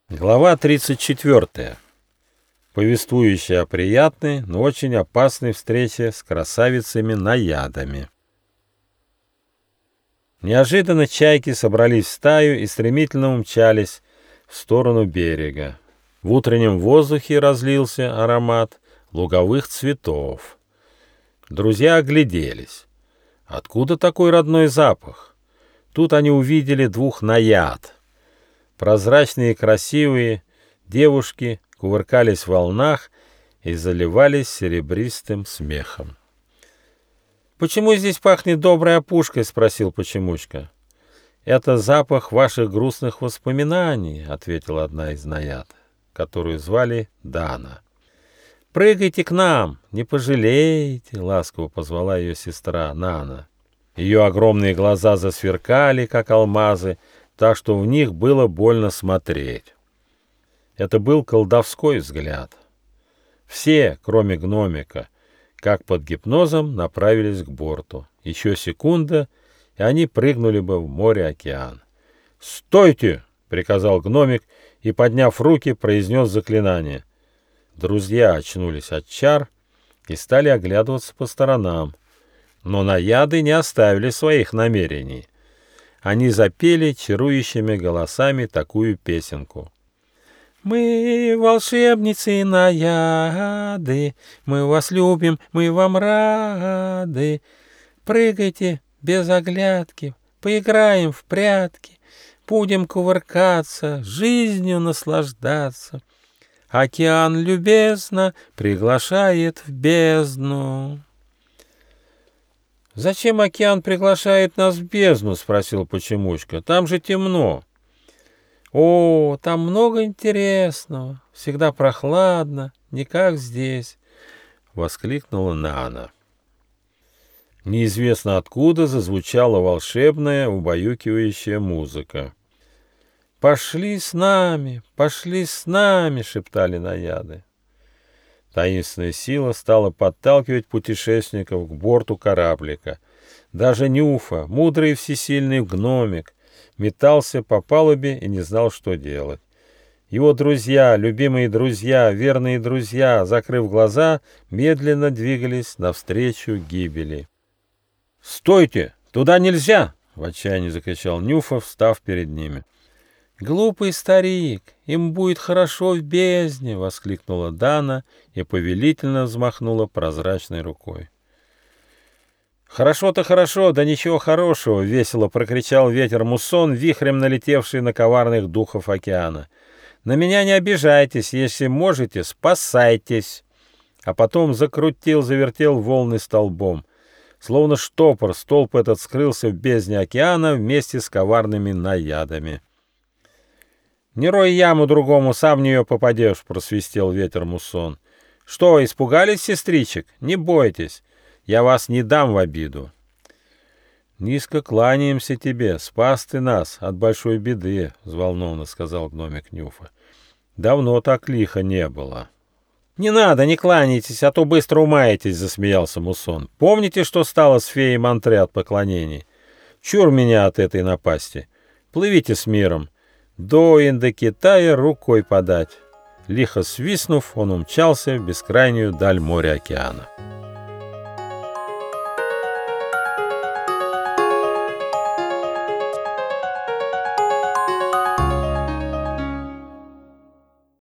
Глава 34, повествующая о приятной, но очень опасной встрече с красавицами-наядами. Неожиданно чайки собрались в стаю и стремительно умчались в сторону берега. В утреннем воздухе разлился аромат луговых цветов. Друзья огляделись. Откуда такой родной запах? Тут они увидели двух наяд. Прозрачные и красивые девушки кувыркались в волнах и заливались серебристым смехом. «Почему здесь пахнет доброй опушкой?» — спросил Почемучка. «Это запах ваших грустных воспоминаний», — ответила одна из наяд, которую звали Дана. «Прыгайте к нам, не пожалеете», — ласково позвала ее сестра Нана. Ее огромные глаза засверкали, как алмазы, так что в них было больно смотреть. Это был колдовской взгляд. Все, кроме гномика, как под гипнозом, направились к борту. Еще секунда, и они прыгнули бы в море-океан. «Стойте!» — приказал гномик и, подняв руки, произнес заклинание. Друзья очнулись от чар и стали оглядываться по сторонам. Но наяды не оставили своих намерений. Они запели чарующими голосами такую песенку. «Мы волшебницы наяды, мы вас любим, мы вам рады. Прыгайте без оглядки, поиграем в прятки, будем кувыркаться, жизнью наслаждаться. Океан любезно приглашает в бездну». «Зачем океан приглашает нас в бездну?» — спросил Почемучка. «Там же темно». «О, там много интересного, всегда прохладно, не как здесь», — воскликнула Нана. Неизвестно откуда зазвучала волшебная, убаюкивающая музыка. пошли с нами», — шептали наяды. Таинственная сила стала подталкивать путешественников к борту кораблика. Даже Нюфа, мудрый и всесильный гномик, метался по палубе и не знал, что делать. Его друзья, любимые друзья, верные друзья, закрыв глаза, медленно двигались навстречу гибели. «Стойте! Туда нельзя!» — в отчаянии закричал Нюфа, встав перед ними. «Глупый старик, им будет хорошо в бездне!» — воскликнула Дана и повелительно взмахнула прозрачной рукой. «Хорошо-то хорошо, да ничего хорошего!» — весело прокричал ветер-муссон, вихрем налетевший на коварных духов океана. «На меня не обижайтесь, если можете, спасайтесь!» А потом завертел волны столбом. Словно штопор, столб этот скрылся в бездне океана вместе с коварными наядами. «Не рой яму другому, сам в нее попадешь», — просвистел ветер-муссон. «Что, испугались, сестричек? Не бойтесь, я вас не дам в обиду». «Низко кланяемся тебе, спас ты нас от большой беды», — взволнованно сказал гномик Нюфа. «Давно так лихо не было». «Не надо, не кланяйтесь, а то быстро умаетесь», — засмеялся Муссон. «Помните, что стало с феей Монтре от поклонений? Чур меня от этой напасти. Плывите с миром. До Индокитая рукой подать». Лихо свистнув, он умчался в бескрайнюю даль моря-океана.